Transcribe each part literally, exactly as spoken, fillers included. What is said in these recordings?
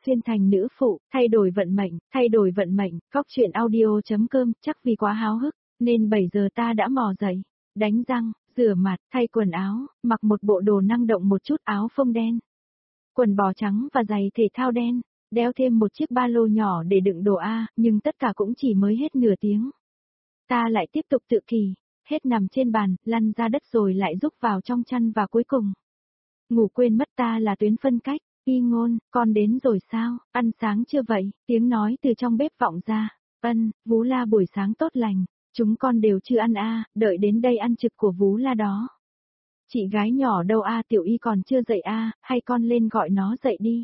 xuyên thành nữ phụ, thay đổi vận mệnh, thay đổi vận mệnh, Cóc truyện audio chấm com, chắc vì quá háo hức, nên bảy giờ ta đã mò dậy, đánh răng, rửa mặt, thay quần áo, mặc một bộ đồ năng động một chút áo phông đen, quần bò trắng và giày thể thao đen, đeo thêm một chiếc ba lô nhỏ để đựng đồ A, nhưng tất cả cũng chỉ mới hết nửa tiếng. Ta lại tiếp tục tự kỷ, hết nằm trên bàn, lăn ra đất rồi lại rúc vào trong chăn và cuối cùng. Ngủ quên mất ta là tuyến phân cách, Y Ngôn, con đến rồi sao, ăn sáng chưa vậy, tiếng nói từ trong bếp vọng ra, ân, Vú La buổi sáng tốt lành, chúng con đều chưa ăn a, đợi đến đây ăn trực của Vú La đó. Chị gái nhỏ đâu a, Tiểu Y còn chưa dậy a, hay con lên gọi nó dậy đi.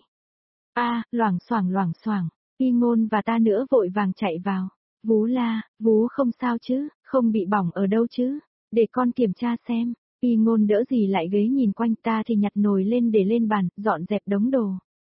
A, loảng xoảng loảng xoảng, Y Ngôn và ta nữa vội vàng chạy vào. Vú La, Vú không sao chứ, không bị bỏng ở đâu chứ, để con kiểm tra xem. Y Ngôn đỡ gì lại ghế nhìn quanh, ta thì nhặt nồi lên để lên bàn, dọn dẹp đống đồ.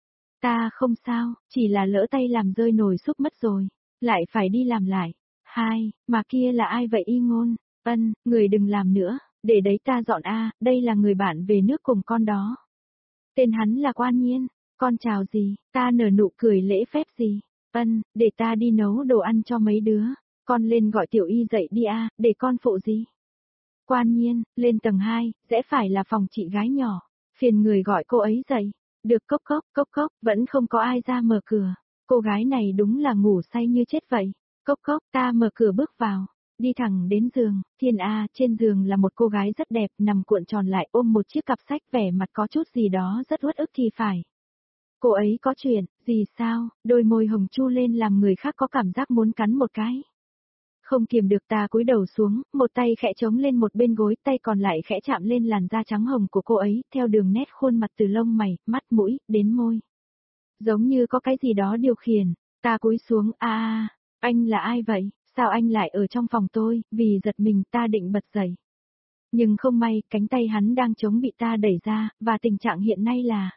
Ta không sao, chỉ là lỡ tay làm rơi nồi súp mất rồi, lại phải đi làm lại. Hai, mà kia là ai vậy Y Ngôn? Ân, người đừng làm nữa, để đấy ta dọn a, đây là người bạn về nước cùng con đó. Tên hắn là Quan Nhiên, con chào gì, ta nở nụ cười lễ phép gì. Ân, để ta đi nấu đồ ăn cho mấy đứa, con lên gọi Tiểu Y dậy đi a, để con phụ gì. Quan Nhiên, lên tầng hai, sẽ phải là phòng chị gái nhỏ, phiền người gọi cô ấy dậy. Được, cốc cốc, cốc cốc, vẫn không có ai ra mở cửa. Cô gái này đúng là ngủ say như chết vậy. Cốc cốc, ta mở cửa bước vào, đi thẳng đến giường, thiên a, trên giường là một cô gái rất đẹp, nằm cuộn tròn lại ôm một chiếc cặp sách, vẻ mặt có chút gì đó rất uất ức thì phải. Cô ấy có chuyện, gì sao, đôi môi hồng chu lên làm người khác có cảm giác muốn cắn một cái. Không kiềm được ta cúi đầu xuống, một tay khẽ chống lên một bên gối, tay còn lại khẽ chạm lên làn da trắng hồng của cô ấy, theo đường nét khuôn mặt từ lông mày, mắt mũi, đến môi. Giống như có cái gì đó điều khiển, ta cúi xuống, a a, anh là ai vậy, sao anh lại ở trong phòng tôi, vì giật mình ta định bật dậy. Nhưng không may, cánh tay hắn đang chống bị ta đẩy ra, và tình trạng hiện nay là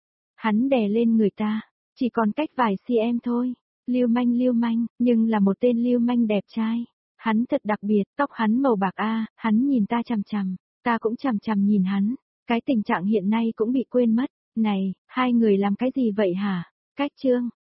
hắn đè lên người ta, chỉ còn cách vài cm thôi. Lưu manh lưu manh, nhưng là một tên lưu manh đẹp trai. Hắn thật đặc biệt, tóc hắn màu bạc a, hắn nhìn ta chằm chằm, ta cũng chằm chằm nhìn hắn. Cái tình trạng hiện nay cũng bị quên mất. Này, hai người làm cái gì vậy hả? Cách chương,